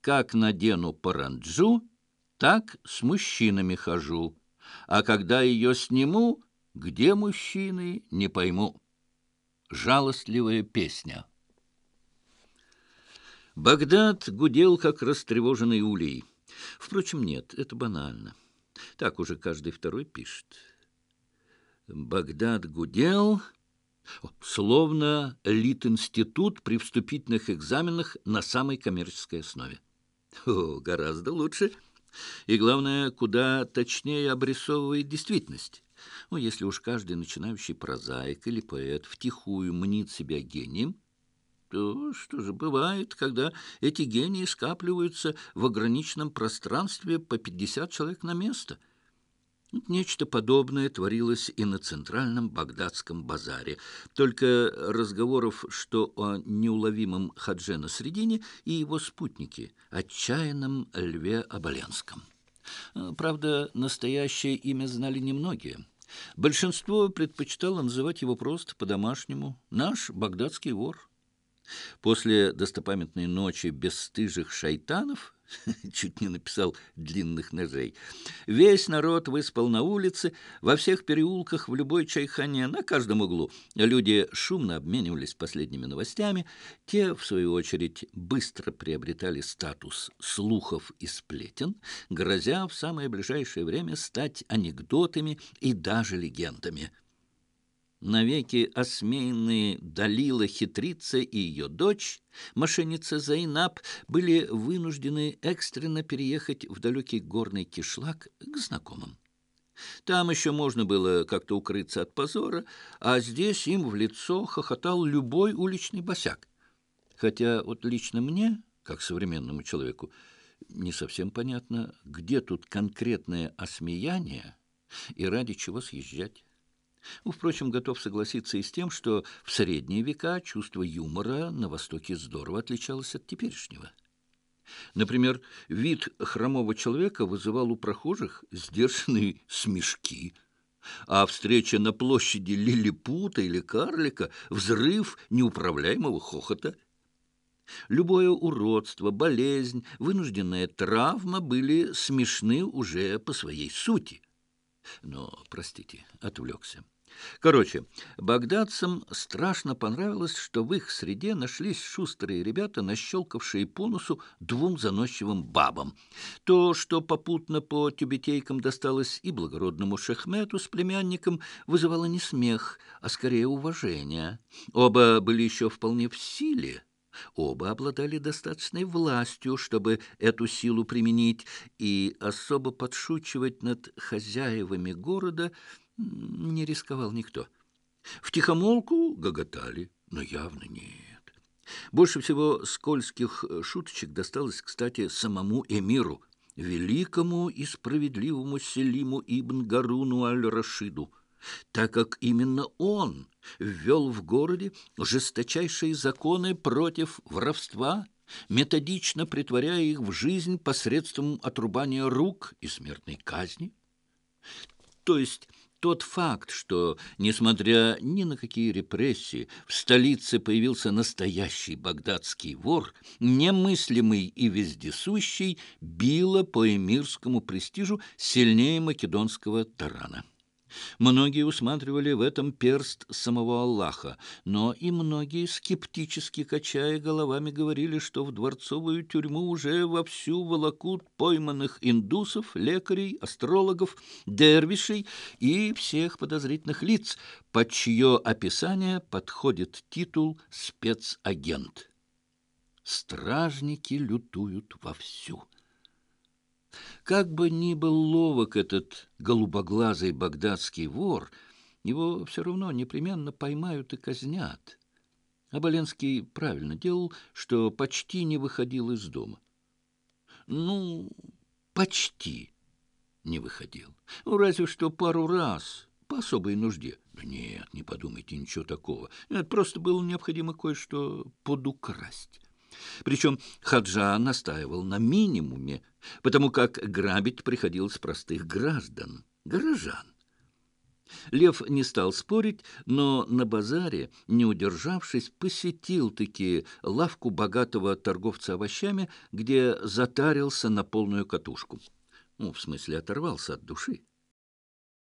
Как надену паранджу, так с мужчинами хожу, а когда ее сниму, где мужчины, не пойму. Жалостливая песня. Багдад гудел, как растревоженный улей. Впрочем, нет, это банально. Так уже каждый второй пишет. Багдад гудел, словно Литинститут при вступительных экзаменах на самой коммерческой основе. Гораздо лучше. И, главное, куда точнее обрисовывает действительность. Если уж каждый начинающий прозаик или поэт втихую мнит себя гением, то что же бывает, когда эти гении скапливаются в ограниченном пространстве по 50 человек на место? Нечто подобное творилось и на центральном багдадском базаре. Только разговоров, что о неуловимом Хадже Насреддине и его спутнике, отчаянном Льве Оболенском. Правда, настоящее имя знали немногие. Большинство предпочитало называть его просто по-домашнему «наш багдадский вор». После достопамятной ночи бесстыжих шайтанов, чуть не написал длинных ножей, весь народ выспал на улице, во всех переулках, в любой чайхане, на каждом углу. Люди шумно обменивались последними новостями. Те, в свою очередь, быстро приобретали статус слухов и сплетен, грозя в самое ближайшее время стать анекдотами и даже легендами. Навеки осмеянные Далила хитрица и ее дочь, мошенница Зайнаб, были вынуждены экстренно переехать в далекий горный кишлак к знакомым. Там еще можно было как-то укрыться от позора, а здесь им в лицо хохотал любой уличный босяк. Хотя вот лично мне, как современному человеку, не совсем понятно, где тут конкретное осмеяние и ради чего съезжать. Впрочем, готов согласиться и с тем, что в средние века чувство юмора на Востоке здорово отличалось от теперешнего. Например, вид хромого человека вызывал у прохожих сдержанные смешки, а встреча на площади лилипута или карлика — взрыв неуправляемого хохота. Любое уродство, болезнь, вынужденная травма были смешны уже по своей сути. Но, простите, отвлекся. Короче, багдадцам страшно понравилось, что в их среде нашлись шустрые ребята, нащелкавшие по носу двум заносчивым бабам. То, что попутно по тюбетейкам досталось и благородному Шехмету с племянником, вызывало не смех, а скорее уважение. Оба были еще вполне в силе. Оба обладали достаточной властью, чтобы эту силу применить, и особо подшучивать над хозяевами города не рисковал никто. Втихомолку гоготали, но явно нет. Больше всего скользких шуточек досталось, кстати, самому эмиру, великому и справедливому Селиму ибн Гаруну аль-Рашиду, так как именно он ввел в городе жесточайшие законы против воровства, методично притворяя их в жизнь посредством отрубания рук и смертной казни. То есть тот факт, что, несмотря ни на какие репрессии, в столице появился настоящий багдадский вор, немыслимый и вездесущий, било по эмирскому престижу сильнее македонского тарана. Многие усматривали в этом перст самого Аллаха, но и многие, скептически качая головами, говорили, что в дворцовую тюрьму уже вовсю волокут пойманных индусов, лекарей, астрологов, дервишей и всех подозрительных лиц, под чье описание подходит титул «спецагент». Стражники лютуют вовсю. Как бы ни был ловок этот голубоглазый багдадский вор, его все равно непременно поймают и казнят. Оболенский правильно делал, что почти не выходил из дома. Почти не выходил. Разве что пару раз, по особой нужде. Да нет, не подумайте, ничего такого. Это просто было необходимо кое-что подукрасть. Причем Хаджа настаивал на минимуме, потому как грабить приходилось простых граждан, горожан. Лев не стал спорить, но на базаре, не удержавшись, посетил-таки лавку богатого торговца овощами, где затарился на полную катушку. Ну, в смысле, оторвался от души.